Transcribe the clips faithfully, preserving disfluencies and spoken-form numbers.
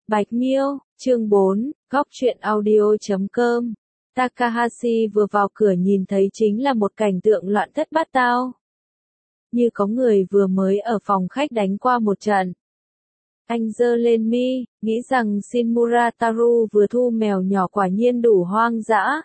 Bạch Miêu, chương bốn, góc truyện audio chấm com. Takahashi vừa vào cửa nhìn thấy chính là một cảnh tượng loạn thất bát tao. Như có người vừa mới ở phòng khách đánh qua một trận. Anh giơ lên mi, nghĩ rằng Shinmura Taru vừa thu mèo nhỏ quả nhiên đủ hoang dã.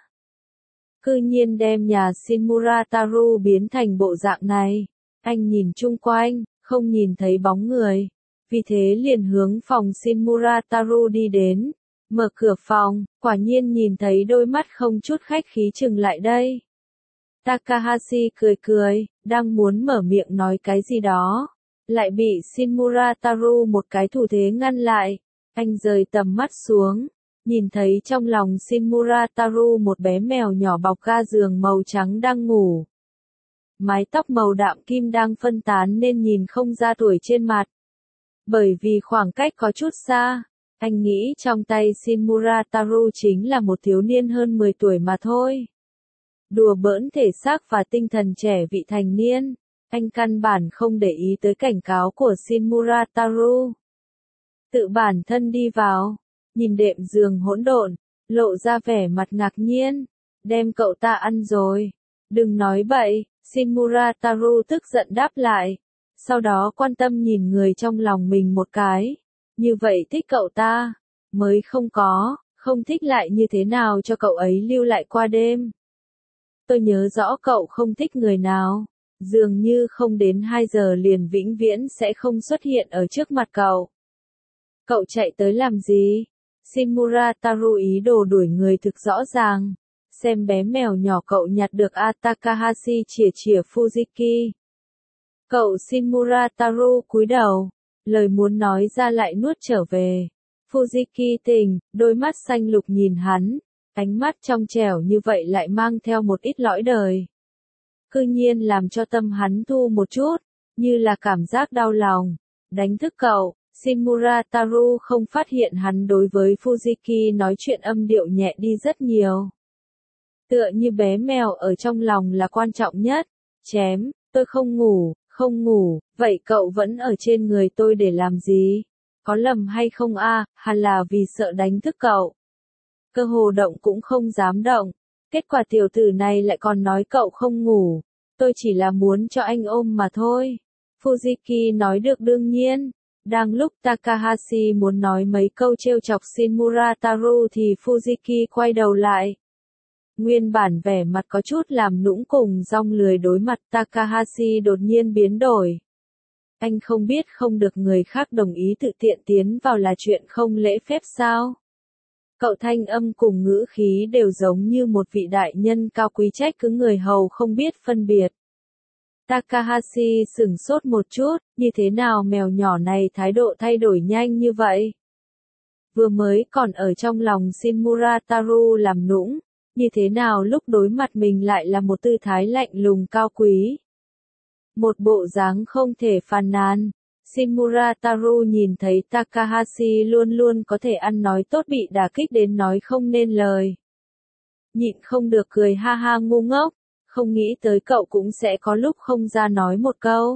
Cư nhiên đem nhà Shinmura Taru biến thành bộ dạng này. Anh nhìn chung quanh, không nhìn thấy bóng người. Vì thế liền hướng phòng Shinmura Taru đi đến. Mở cửa phòng, quả nhiên nhìn thấy đôi mắt không chút khách khí chừng lại đây. Takahashi cười cười, đang muốn mở miệng nói cái gì đó. Lại bị Shinmura Taru một cái thủ thế ngăn lại. Anh rời tầm mắt xuống. Nhìn thấy trong lòng Shinmura Taru một bé mèo nhỏ bọc ga giường màu trắng đang ngủ. Mái tóc màu đạm kim đang phân tán nên nhìn không ra tuổi trên mặt. Bởi vì khoảng cách có chút xa, anh nghĩ trong tay Shinmura Taru chính là một thiếu niên hơn mười tuổi mà thôi. Đùa bỡn thể xác và tinh thần trẻ vị thành niên, anh căn bản không để ý tới cảnh cáo của Shinmura Taru. Tự bản thân đi vào, nhìn đệm giường hỗn độn, lộ ra vẻ mặt ngạc nhiên, đem cậu ta ăn rồi. Đừng nói bậy, Shinmura Taru tức giận đáp lại. Sau đó quan tâm nhìn người trong lòng mình một cái. Như vậy thích cậu ta, mới không có, không thích lại như thế nào cho cậu ấy lưu lại qua đêm. Tôi nhớ rõ cậu không thích người nào, dường như không đến hai giờ liền vĩnh viễn sẽ không xuất hiện ở trước mặt cậu. Cậu chạy tới làm gì? Shinmura Taru ý đồ đuổi người thực rõ ràng. Xem bé mèo nhỏ cậu nhặt được a Takahashi chìa chìa Fujiki. Cậu Shinmura Taru cúi đầu, lời muốn nói ra lại nuốt trở về. Fujiki tỉnh, đôi mắt xanh lục nhìn hắn, ánh mắt trong trẻo như vậy lại mang theo một ít lõi đời. Cư nhiên làm cho tâm hắn thu một chút, như là cảm giác đau lòng. Đánh thức cậu, Shinmura Taru không phát hiện hắn đối với Fujiki nói chuyện âm điệu nhẹ đi rất nhiều. Tựa như bé mèo ở trong lòng là quan trọng nhất. Chém, tôi không ngủ. Không ngủ, vậy cậu vẫn ở trên người tôi để làm gì? Có lầm hay không a? À, hay là vì sợ đánh thức cậu? Cơ hồ động cũng không dám động. Kết quả tiểu tử này lại còn nói cậu không ngủ. Tôi chỉ là muốn cho anh ôm mà thôi. Fujiki nói được đương nhiên. Đang lúc Takahashi muốn nói mấy câu trêu chọc Shinmura Taru thì Fujiki quay đầu lại. Nguyên bản vẻ mặt có chút làm nũng cùng rong lười đối mặt Takahashi đột nhiên biến đổi. Anh không biết không được người khác đồng ý tự tiện tiến vào là chuyện không lễ phép sao? Cậu thanh âm cùng ngữ khí đều giống như một vị đại nhân cao quý trách cứ người hầu không biết phân biệt. Takahashi sửng sốt một chút, như thế nào mèo nhỏ này thái độ thay đổi nhanh như vậy? Vừa mới còn ở trong lòng Shinmura Taru làm nũng. Như thế nào lúc đối mặt mình lại là một tư thái lạnh lùng cao quý. Một bộ dáng không thể phàn nàn. Shinmura Taru nhìn thấy Takahashi luôn luôn có thể ăn nói tốt bị đả kích đến nói không nên lời. Nhịn không được cười ha ha ngu ngốc, không nghĩ tới cậu cũng sẽ có lúc không ra nói một câu.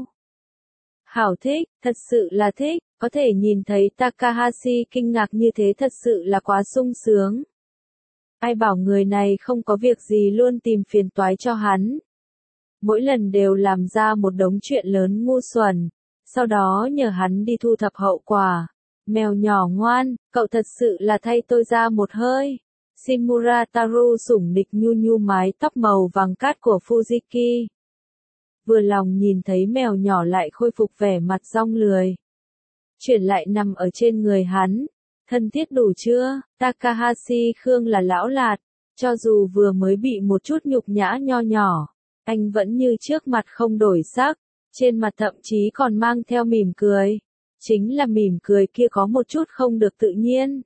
Hảo thích, thật sự là thích, có thể nhìn thấy Takahashi kinh ngạc như thế thật sự là quá sung sướng. Ai bảo người này không có việc gì luôn tìm phiền toái cho hắn. Mỗi lần đều làm ra một đống chuyện lớn ngu xuẩn, sau đó nhờ hắn đi thu thập hậu quả. Mèo nhỏ ngoan, cậu thật sự là thay tôi ra một hơi. Shinmura Taru sủng nịch nhu nhu mái tóc màu vàng cát của Fujiki. Vừa lòng nhìn thấy mèo nhỏ lại khôi phục vẻ mặt rong lười. Chuyển lại nằm ở trên người hắn. Thân thiết đủ chưa? Takahashi Khương là lão lạt, cho dù vừa mới bị một chút nhục nhã nho nhỏ, anh vẫn như trước mặt không đổi sắc, trên mặt thậm chí còn mang theo mỉm cười. Chính là mỉm cười kia có một chút không được tự nhiên.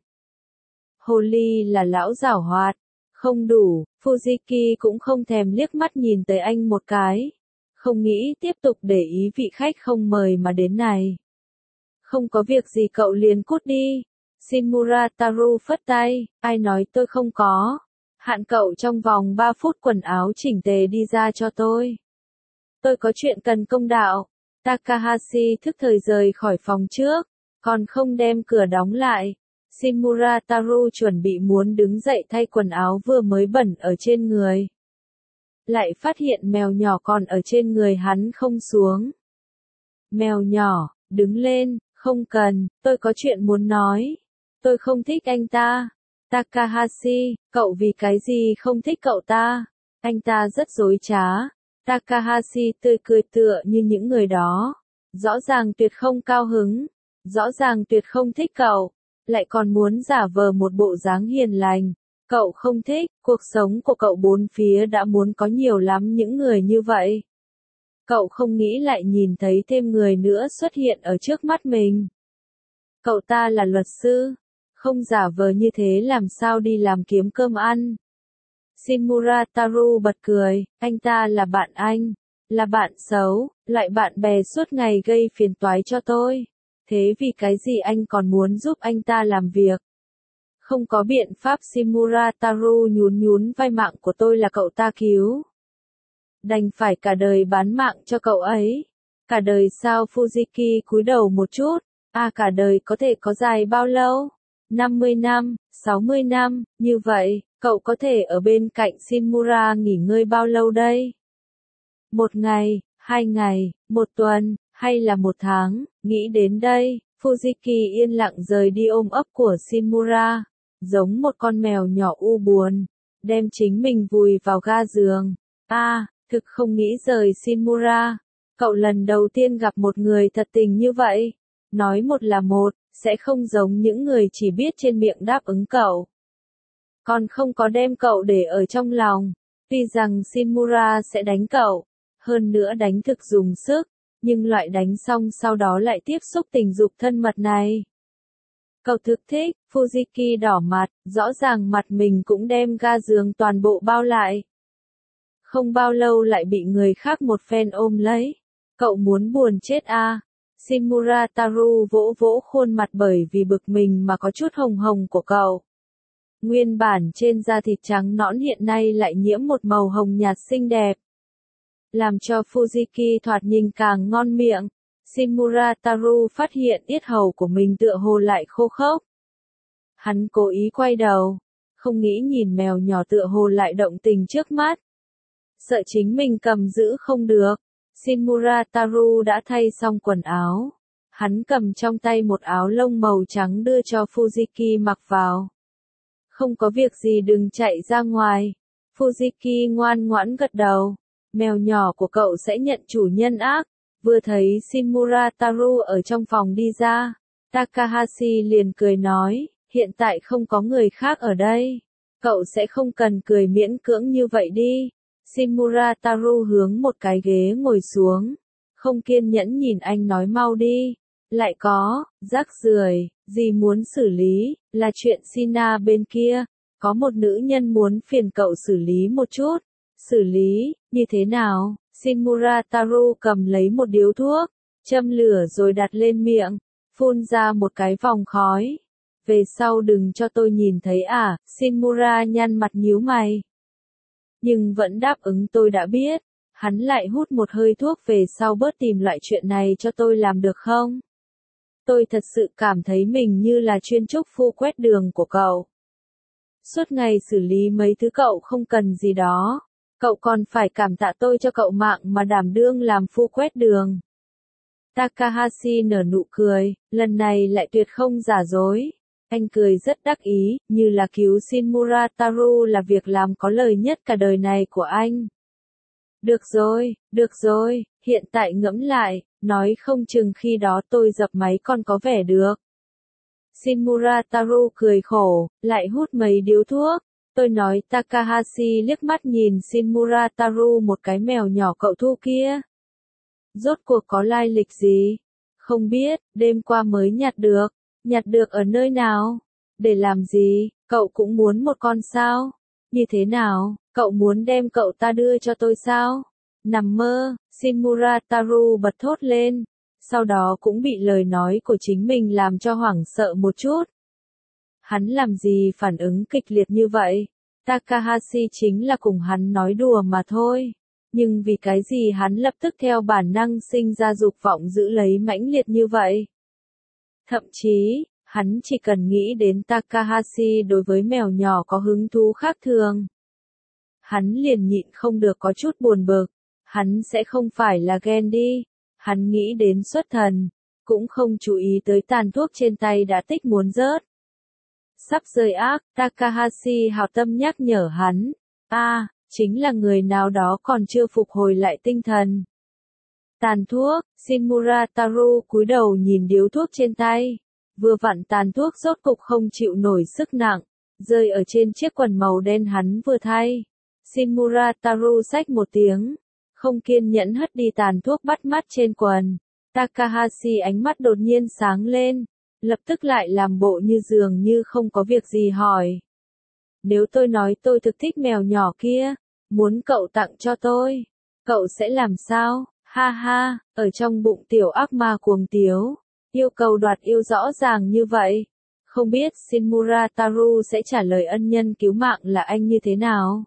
Hồ ly là lão giảo hoạt, không đủ, Fujiki cũng không thèm liếc mắt nhìn tới anh một cái. Không nghĩ tiếp tục để ý vị khách không mời mà đến này. Không có việc gì cậu liền cút đi. Shinmura Taru phất tay, ai nói tôi không có. Hạn cậu trong vòng ba phút quần áo chỉnh tề đi ra cho tôi. Tôi có chuyện cần công đạo. Takahashi thức thời rời khỏi phòng trước, còn không đem cửa đóng lại. Shimura Taru chuẩn bị muốn đứng dậy thay quần áo vừa mới bẩn ở trên người. Lại phát hiện mèo nhỏ còn ở trên người hắn không xuống. Mèo nhỏ, đứng lên, không cần, tôi có chuyện muốn nói. Tôi không thích anh ta. Takahashi, cậu vì cái gì không thích cậu ta? Anh ta rất dối trá. Takahashi tươi cười tựa như những người đó. Rõ ràng tuyệt không cao hứng. Rõ ràng tuyệt không thích cậu. Lại còn muốn giả vờ một bộ dáng hiền lành. Cậu không thích, cuộc sống của cậu bốn phía đã muốn có nhiều lắm những người như vậy. Cậu không nghĩ lại nhìn thấy thêm người nữa xuất hiện ở trước mắt mình. Cậu ta là luật sư. Không giả vờ như thế làm sao đi làm kiếm cơm ăn. Shimura Taru bật cười, anh ta là bạn anh. Là bạn xấu, lại bạn bè suốt ngày gây phiền toái cho tôi. Thế vì cái gì anh còn muốn giúp anh ta làm việc? Không có biện pháp. Shimura Taru nhún nhún vai, mạng của tôi là cậu ta cứu. Đành phải cả đời bán mạng cho cậu ấy. Cả đời sao? Fujiki cúi đầu một chút. À, cả đời có thể có dài bao lâu? năm mươi năm, sáu mươi năm, như vậy, cậu có thể ở bên cạnh Shimura nghỉ ngơi bao lâu đây? Một ngày, hai ngày, một tuần, hay là một tháng? Nghĩ đến đây, Fujiki yên lặng rời đi ôm ấp của Shimura, giống một con mèo nhỏ u buồn, đem chính mình vùi vào ga giường. A, à, thực không nghĩ rời Shimura. Cậu lần đầu tiên gặp một người thật tình như vậy. Nói một là một, sẽ không giống những người chỉ biết trên miệng đáp ứng cậu. Còn không có đem cậu để ở trong lòng. Tuy rằng Shimura sẽ đánh cậu, hơn nữa đánh thực dùng sức, nhưng loại đánh xong sau đó lại tiếp xúc tình dục thân mật này. Cậu thực thích. Fujiki đỏ mặt, rõ ràng mặt mình cũng đem ga giường toàn bộ bao lại. Không bao lâu lại bị người khác một phen ôm lấy. Cậu muốn buồn chết à? Shimura Taru vỗ vỗ khuôn mặt bởi vì bực mình mà có chút hồng hồng của cậu. Nguyên bản trên da thịt trắng nõn hiện nay lại nhiễm một màu hồng nhạt xinh đẹp. Làm cho Fujiki thoạt nhìn càng ngon miệng. Shimura Taru phát hiện yết hầu của mình tựa hồ lại khô khốc. Hắn cố ý quay đầu, không nghĩ nhìn mèo nhỏ tựa hồ lại động tình trước mắt. Sợ chính mình cầm giữ không được. Shimura Taru đã thay xong quần áo. Hắn cầm trong tay một áo lông màu trắng đưa cho Fujiki mặc vào. Không có việc gì đừng chạy ra ngoài. Fujiki ngoan ngoãn gật đầu. Mèo nhỏ của cậu sẽ nhận chủ nhân ác. Vừa thấy Shimura Taru ở trong phòng đi ra, Takahashi liền cười nói, hiện tại không có người khác ở đây. Cậu sẽ không cần cười miễn cưỡng như vậy đi. Shimura Taru hướng một cái ghế ngồi xuống. Không kiên nhẫn nhìn anh nói mau đi. Lại có, rác rưởi, gì muốn xử lý, là chuyện Sina bên kia. Có một nữ nhân muốn phiền cậu xử lý một chút. Xử lý, như thế nào? Shimura Taru cầm lấy một điếu thuốc, châm lửa rồi đặt lên miệng, phun ra một cái vòng khói. Về sau đừng cho tôi nhìn thấy à? Shimura nhăn mặt nhíu mày. Nhưng vẫn đáp ứng tôi đã biết. Hắn lại hút một hơi thuốc, về sau bớt tìm loại chuyện này cho tôi làm được không? Tôi thật sự cảm thấy mình như là chuyên trúc phu quét đường của cậu. Suốt ngày xử lý mấy thứ cậu không cần gì đó. Cậu còn phải cảm tạ tôi cho cậu mạng mà đảm đương làm phu quét đường. Takahashi nở nụ cười, lần này lại tuyệt không giả dối. Anh cười rất đắc ý, như là cứu Shimura Taru là việc làm có lời nhất cả đời này của anh. Được rồi, được rồi, hiện tại ngẫm lại, nói không chừng khi đó tôi dập máy còn có vẻ được. Shimura Taru cười khổ, lại hút mấy điếu thuốc. Tôi nói. Takahashi liếc mắt nhìn Shimura Taru, một cái mèo nhỏ cậu thu kia. Rốt cuộc có lai lịch gì? Không biết, đêm qua mới nhặt được. Nhặt được ở nơi nào? Để làm gì? Cậu cũng muốn một con sao? Như thế nào? Cậu muốn đem cậu ta đưa cho tôi sao? Nằm mơ. Shimura Taru bật thốt lên. Sau đó cũng bị lời nói của chính mình làm cho hoảng sợ một chút. Hắn làm gì phản ứng kịch liệt như vậy? Takahashi chính là cùng hắn nói đùa mà thôi. Nhưng vì cái gì hắn lập tức theo bản năng sinh ra dục vọng giữ lấy mãnh liệt như vậy? Thậm chí, Hắn chỉ cần nghĩ đến Takahashi đối với mèo nhỏ có hứng thú khác thường. Hắn liền nhịn không được có chút buồn bực. Hắn sẽ không phải là ghen đi. Hắn nghĩ đến xuất thần. Cũng không chú ý tới tàn thuốc trên tay đã tích muốn rớt. Sắp rơi ác, Takahashi hảo tâm nhắc nhở hắn. À, chính là người nào đó còn chưa phục hồi lại tinh thần. Tàn thuốc, Shinmura Taru cúi đầu nhìn điếu thuốc trên tay. Vừa vặn tàn thuốc rốt cục không chịu nổi sức nặng, rơi ở trên chiếc quần màu đen hắn vừa thay. Shinmura Taru xách một tiếng, không kiên nhẫn hất đi tàn thuốc bắt mắt trên quần. Takahashi ánh mắt đột nhiên sáng lên, lập tức lại làm bộ như dường như không có việc gì hỏi. Nếu tôi nói tôi thực thích mèo nhỏ kia, muốn cậu tặng cho tôi, cậu sẽ làm sao? Ha ha, ở trong bụng tiểu ác ma cuồng tiếu, yêu cầu đoạt yêu rõ ràng như vậy. Không biết Shinmura Taru sẽ trả lời ân nhân cứu mạng là anh như thế nào?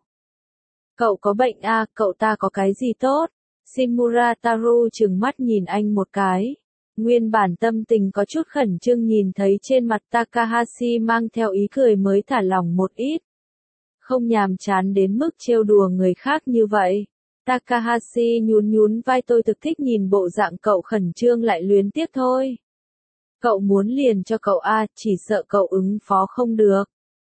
Cậu có bệnh à, cậu ta có cái gì tốt? Shinmura Taru trừng mắt nhìn anh một cái. Nguyên bản tâm tình có chút khẩn trương nhìn thấy trên mặt Takahashi mang theo ý cười mới thả lỏng một ít. Không nhàm chán đến mức trêu đùa người khác như vậy. Takahashi nhún nhún vai, tôi thực thích nhìn bộ dạng cậu khẩn trương lại luyến tiếc thôi. Cậu muốn liền cho cậu a, chỉ sợ cậu ứng phó không được.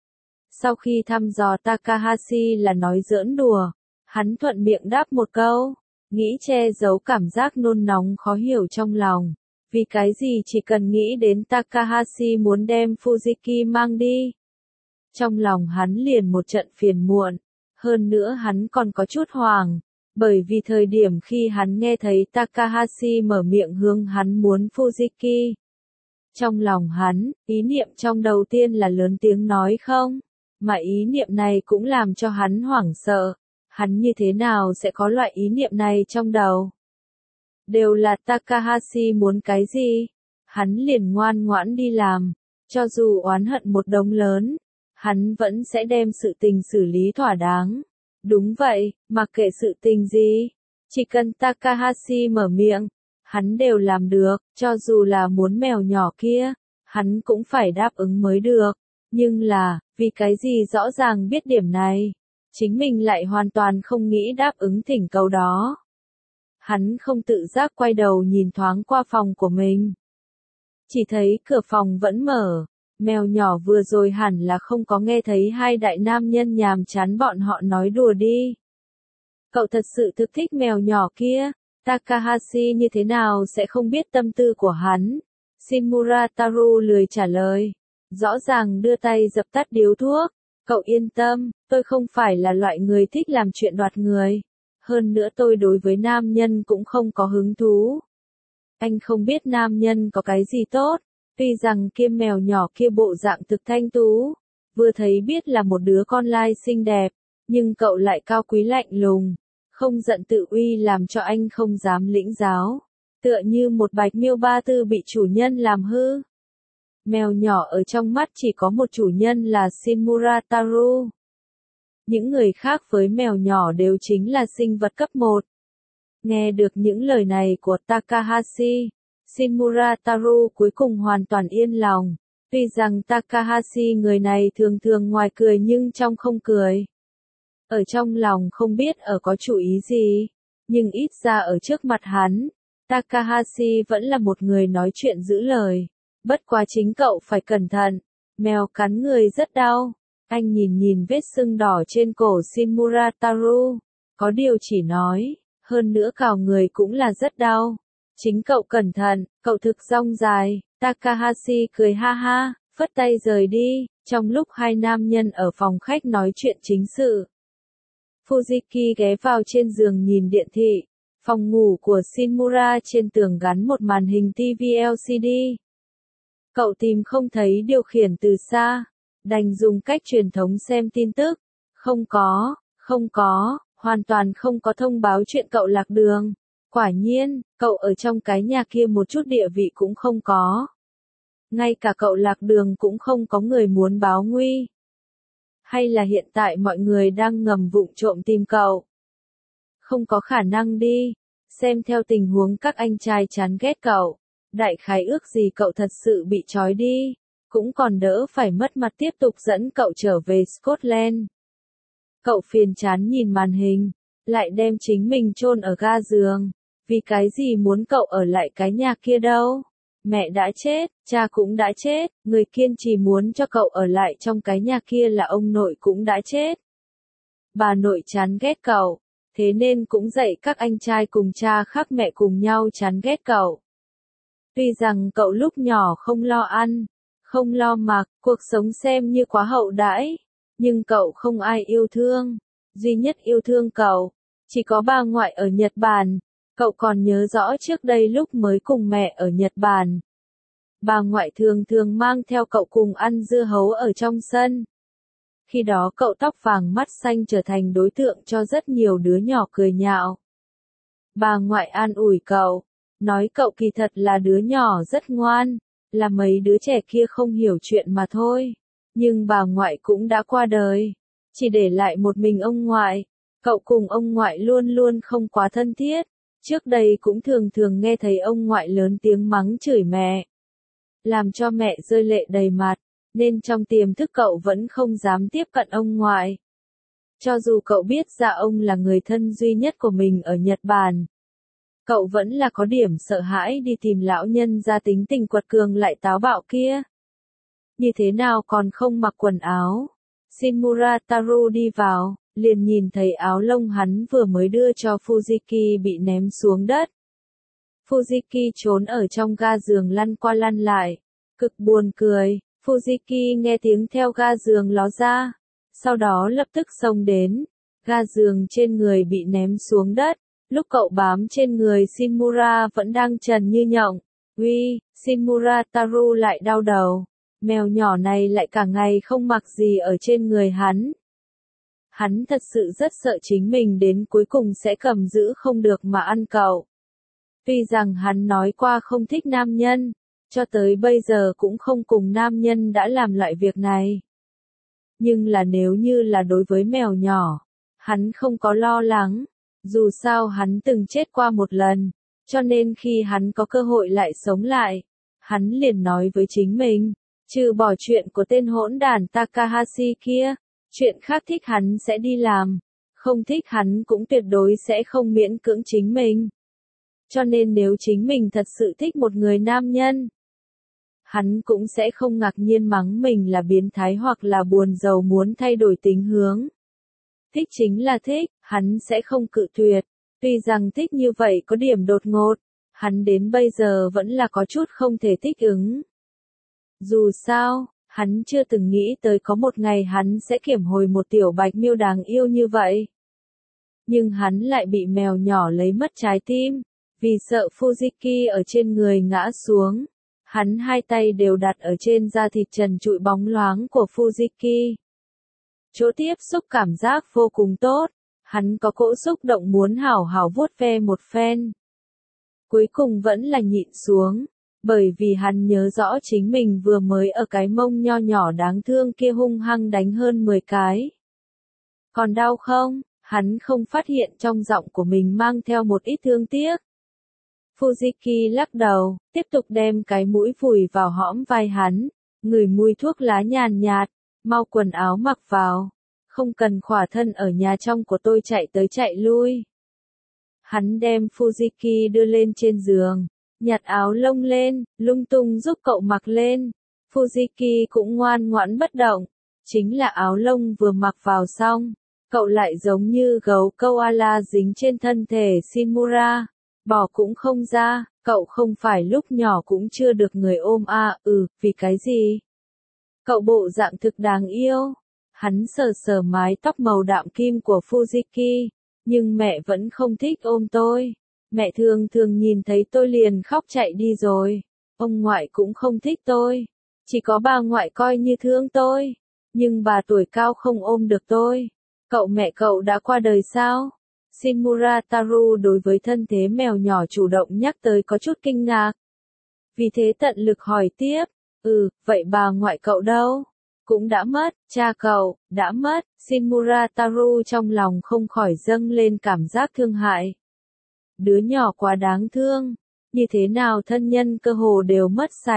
Sau khi thăm dò Takahashi là nói giỡn đùa, hắn thuận miệng đáp một câu, nghĩ che giấu cảm giác nôn nóng khó hiểu trong lòng. Vì cái gì chỉ cần nghĩ đến Takahashi muốn đem Fujiki mang đi. Trong lòng hắn liền một trận phiền muộn, hơn nữa hắn còn có chút hoảng, bởi vì thời điểm khi hắn nghe thấy Takahashi mở miệng hướng hắn muốn Fujiki. Trong lòng hắn, ý niệm trong đầu tiên là lớn tiếng nói không, mà ý niệm này cũng làm cho hắn hoảng sợ, hắn như thế nào sẽ có loại ý niệm này trong đầu. Đều là Takahashi muốn cái gì, hắn liền ngoan ngoãn đi làm, cho dù oán hận một đống lớn, hắn vẫn sẽ đem sự tình xử lý thỏa đáng. Đúng vậy, mặc kệ sự tình gì, chỉ cần Takahashi mở miệng, hắn đều làm được, cho dù là muốn mèo nhỏ kia, hắn cũng phải đáp ứng mới được. Nhưng là, vì cái gì rõ ràng biết điểm này, chính mình lại hoàn toàn không nghĩ đáp ứng thỉnh cầu đó. Hắn không tự giác quay đầu nhìn thoáng qua phòng của mình. Chỉ thấy cửa phòng vẫn mở, mèo nhỏ vừa rồi hẳn là không có nghe thấy hai đại nam nhân nhàm chán bọn họ nói đùa đi. Cậu thật sự thực thích mèo nhỏ kia, Takahashi như thế nào sẽ không biết tâm tư của hắn. Shinmura Taru lười trả lời, rõ ràng đưa tay dập tắt điếu thuốc. Cậu yên tâm, tôi không phải là loại người thích làm chuyện đoạt người. Hơn nữa tôi đối với nam nhân cũng không có hứng thú. Anh không biết nam nhân có cái gì tốt, tuy rằng kia mèo nhỏ kia bộ dạng thực thanh tú, vừa thấy biết là một đứa con lai xinh đẹp, nhưng cậu lại cao quý lạnh lùng, không giận tự uy làm cho anh không dám lĩnh giáo, tựa như một bạch miêu ba tư bị chủ nhân làm hư. Mèo nhỏ ở trong mắt chỉ có một chủ nhân là Shinmura Taru. Những người khác với mèo nhỏ đều chính là sinh vật cấp một. Nghe được những lời này của Takahashi, Shinmura Taru cuối cùng hoàn toàn yên lòng. Tuy rằng Takahashi người này thường thường ngoài cười nhưng trong không cười. Ở trong lòng không biết ở có chủ ý gì, nhưng ít ra ở trước mặt hắn, Takahashi vẫn là một người nói chuyện giữ lời. Bất quá chính cậu phải cẩn thận, mèo cắn người rất đau. Anh nhìn nhìn vết sưng đỏ trên cổ Shinmura Taru, có điều chỉ nói, hơn nữa cào người cũng là rất đau. Chính cậu cẩn thận, cậu thực rong dài. Takahashi cười ha ha, phất tay rời đi, trong lúc hai nam nhân ở phòng khách nói chuyện chính sự. Fujiki ghé vào trên giường nhìn điện thị, phòng ngủ của Shinmura trên tường gắn một màn hình ti vi L C D. Cậu tìm không thấy điều khiển từ xa, đành dùng cách truyền thống xem tin tức. Không có, không có, hoàn toàn không có thông báo chuyện cậu lạc đường. Quả nhiên, cậu ở trong cái nhà kia một chút địa vị cũng không có. Ngay cả cậu lạc đường cũng không có người muốn báo nguy. Hay là hiện tại mọi người đang ngầm vụng trộm tìm cậu? Không có khả năng đi, xem theo tình huống các anh trai chán ghét cậu. Đại khái ước gì cậu thật sự bị trói đi, cũng còn đỡ phải mất mặt tiếp tục dẫn cậu trở về Scotland. Cậu phiền chán nhìn màn hình, lại đem chính mình chôn ở ga giường, vì cái gì muốn cậu ở lại cái nhà kia đâu. Mẹ đã chết, cha cũng đã chết, người kiên trì muốn cho cậu ở lại trong cái nhà kia là ông nội cũng đã chết. Bà nội chán ghét cậu, thế nên cũng dạy các anh trai cùng cha khác mẹ cùng nhau chán ghét cậu. Tuy rằng cậu lúc nhỏ không lo ăn, không lo mặc, cuộc sống xem như quá hậu đãi, nhưng cậu không ai yêu thương. Duy nhất yêu thương cậu, chỉ có bà ngoại ở Nhật Bản. Cậu còn nhớ rõ trước đây lúc mới cùng mẹ ở Nhật Bản. Bà ngoại thường thường mang theo cậu cùng ăn dưa hấu ở trong sân. Khi đó cậu tóc vàng mắt xanh trở thành đối tượng cho rất nhiều đứa nhỏ cười nhạo. Bà ngoại an ủi cậu, nói cậu kỳ thật là đứa nhỏ rất ngoan, là mấy đứa trẻ kia không hiểu chuyện mà thôi. Nhưng bà ngoại cũng đã qua đời, chỉ để lại một mình ông ngoại. Cậu cùng ông ngoại luôn luôn không quá thân thiết. Trước đây cũng thường thường nghe thấy ông ngoại lớn tiếng mắng chửi mẹ, làm cho mẹ rơi lệ đầy mặt, nên trong tiềm thức cậu vẫn không dám tiếp cận ông ngoại. Cho dù cậu biết ra ông là người thân duy nhất của mình ở Nhật Bản, cậu vẫn là có điểm sợ hãi đi tìm lão nhân gia tính tình quật cường lại táo bạo kia. Như thế nào còn không mặc quần áo? Shinmura Taru đi vào, liền nhìn thấy áo lông hắn vừa mới đưa cho Fujiki bị ném xuống đất. Fujiki trốn ở trong ga giường lăn qua lăn lại, cực buồn cười. Fujiki nghe tiếng theo ga giường ló ra, sau đó lập tức xông đến. Ga giường trên người bị ném xuống đất, lúc cậu bám trên người Shinmura vẫn đang trần như nhộng. Uy, Shinmura Taru lại đau đầu. Mèo nhỏ này lại cả ngày không mặc gì ở trên người hắn. Hắn thật sự rất sợ chính mình đến cuối cùng sẽ cầm giữ không được mà ăn cậu. Tuy rằng hắn nói qua không thích nam nhân, cho tới bây giờ cũng không cùng nam nhân đã làm loại việc này. Nhưng là nếu như là đối với mèo nhỏ, hắn không có lo lắng. Dù sao hắn từng chết qua một lần, cho nên khi hắn có cơ hội lại sống lại, hắn liền nói với chính mình, trừ bỏ chuyện của tên hỗn đản Takahashi kia, chuyện khác thích hắn sẽ đi làm, không thích hắn cũng tuyệt đối sẽ không miễn cưỡng chính mình. Cho nên nếu chính mình thật sự thích một người nam nhân, hắn cũng sẽ không ngạc nhiên mắng mình là biến thái hoặc là buồn rầu muốn thay đổi tính hướng. Thích chính là thích, hắn sẽ không cự tuyệt. Tuy rằng thích như vậy có điểm đột ngột, hắn đến bây giờ vẫn là có chút không thể thích ứng. Dù sao, hắn chưa từng nghĩ tới có một ngày hắn sẽ kiểm hồi một tiểu bạch miêu đáng yêu như vậy. Nhưng hắn lại bị mèo nhỏ lấy mất trái tim, vì sợ Fujiki ở trên người ngã xuống. Hắn hai tay đều đặt ở trên da thịt trần trụi bóng loáng của Fujiki. Chỗ tiếp xúc cảm giác vô cùng tốt, hắn có cỗ xúc động muốn hảo hảo vuốt ve một phen. Cuối cùng vẫn là nhịn xuống, bởi vì hắn nhớ rõ chính mình vừa mới ở cái mông nho nhỏ đáng thương kia hung hăng đánh hơn mười cái. Còn đau không? Hắn không phát hiện trong giọng của mình mang theo một ít thương tiếc. Fujiki lắc đầu, tiếp tục đem cái mũi vùi vào hõm vai hắn, ngửi mùi thuốc lá nhàn nhạt, mau quần áo mặc vào, không cần khỏa thân ở nhà trong của tôi chạy tới chạy lui. Hắn đem Fujiki đưa lên trên giường, nhặt áo lông lên, lung tung giúp cậu mặc lên. Fujiki cũng ngoan ngoãn bất động, chính là áo lông vừa mặc vào xong, cậu lại giống như gấu koala dính trên thân thể Shinmura, bỏ cũng không ra. Cậu không phải lúc nhỏ cũng chưa được người ôm à, ừ, vì cái gì? Cậu bộ dạng thực đáng yêu. Hắn sờ sờ mái tóc màu đạm kim của Fujiki, nhưng mẹ vẫn không thích ôm tôi. Mẹ thường thường nhìn thấy tôi liền khóc chạy đi rồi. Ông ngoại cũng không thích tôi. Chỉ có bà ngoại coi như thương tôi. Nhưng bà tuổi cao không ôm được tôi. Cậu mẹ cậu đã qua đời sao? Shinmura Taru đối với thân thế mèo nhỏ chủ động nhắc tới có chút kinh ngạc. Vì thế tận lực hỏi tiếp. Ừ, vậy bà ngoại cậu đâu? Cũng đã mất, cha cậu, đã mất. Shinmura Taru trong lòng không khỏi dâng lên cảm giác thương hại. Đứa nhỏ quá đáng thương, như thế nào thân nhân cơ hồ đều mất sạch,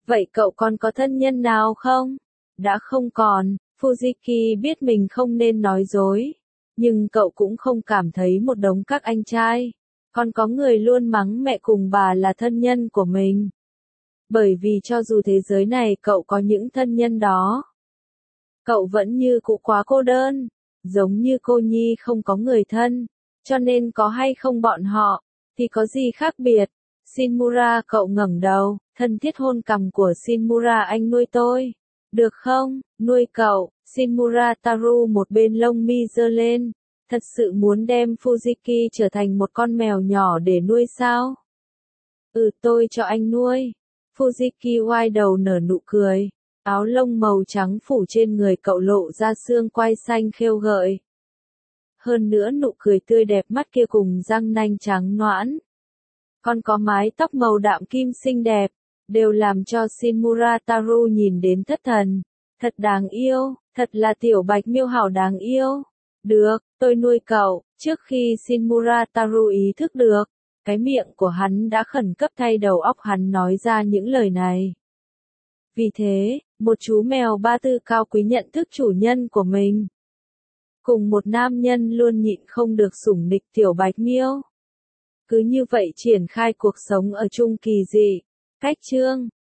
Vậy cậu còn có thân nhân nào không? Đã không còn, Fujiki biết mình không nên nói dối. Nhưng cậu cũng không cảm thấy một đống các anh trai. Còn có người luôn mắng mẹ cùng bà là thân nhân của mình. Bởi vì cho dù thế giới này cậu có những thân nhân đó, cậu vẫn như cũ quá cô đơn. Giống như cô Nhi không có người thân. Cho nên có hay không bọn họ, thì có gì khác biệt. Shinmura cậu ngẩng đầu, thân thiết hôn cằm của Shinmura anh nuôi tôi. Được không, nuôi cậu, Shinmura Taru một bên lông mi giơ lên. Thật sự muốn đem Fujiki trở thành một con mèo nhỏ để nuôi sao? Ừ tôi cho anh nuôi. Fujiki oai đầu nở nụ cười. Áo lông màu trắng phủ trên người cậu lộ ra xương quai xanh khêu gợi. Hơn nữa nụ cười tươi đẹp mắt kia cùng răng nanh trắng nõn. Còn có mái tóc màu đạm kim xinh đẹp, đều làm cho Shinmura Taru nhìn đến thất thần. Thật đáng yêu, thật là tiểu bạch miêu hảo đáng yêu. Được, tôi nuôi cậu. Trước khi Shinmura Taru ý thức được, cái miệng của hắn đã khẩn cấp thay đầu óc hắn nói ra những lời này. Vì thế, một chú mèo ba tư cao quý nhận thức chủ nhân của mình. Cùng một nam nhân luôn nhịn không được sủng nịch tiểu bạch miêu. Cứ như vậy triển khai cuộc sống ở chung kỳ dị. Cách chương